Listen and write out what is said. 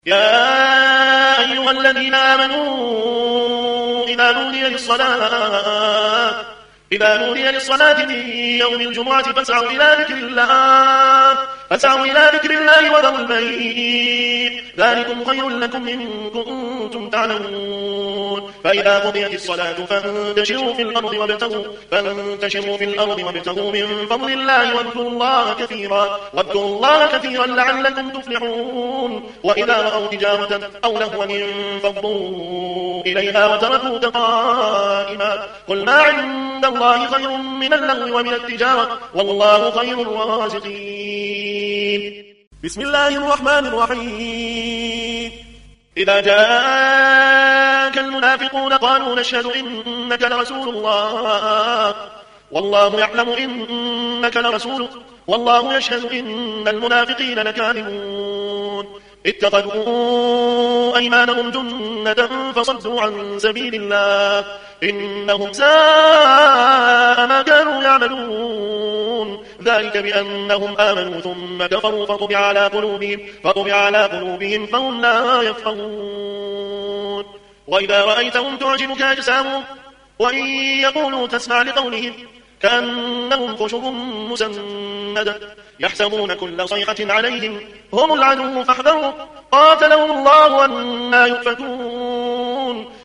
يا أيها الذين آمنوا إذا نودي للصلاة من يوم الجمعة فاسعوا إلى ذكر الله وذروا البيع ذلكم خير لكم إن كنتم تعلمون فإذا قضيت الصلاة فانتشروا في الأرض وابتغوا من فضل الله واذكروا الله كثيرا لعلكم تفلحون وإذا رأوا تجارة أو لهوا انفضوا إليها وتركوك قائما قل ما عند الله خير من اللهو ومن التجارة والله خير الرازقين. بسم الله الرحمن الرحيم. إذا جاءك المنافقون قالوا نشهد إنك لرسول الله والله يعلم إنك لرسوله والله يشهد إن المنافقين لكاذبون اتخذوا أيمانهم جنة فصدوا عن سبيل الله إنهم ساء ما كانوا يعملون ذلك بأنهم آمنوا ثم كفروا فطبع على قلوبهم فهم لا يفقهون. وإذا رأيتهم تعجبك أجسامهم وإن يقولوا تسمع لقولهم كأنهم خشب مسندة يحسبون كل صيحة عليهم هم العدو فاحذروا قاتلهم الله أنى يؤفكون.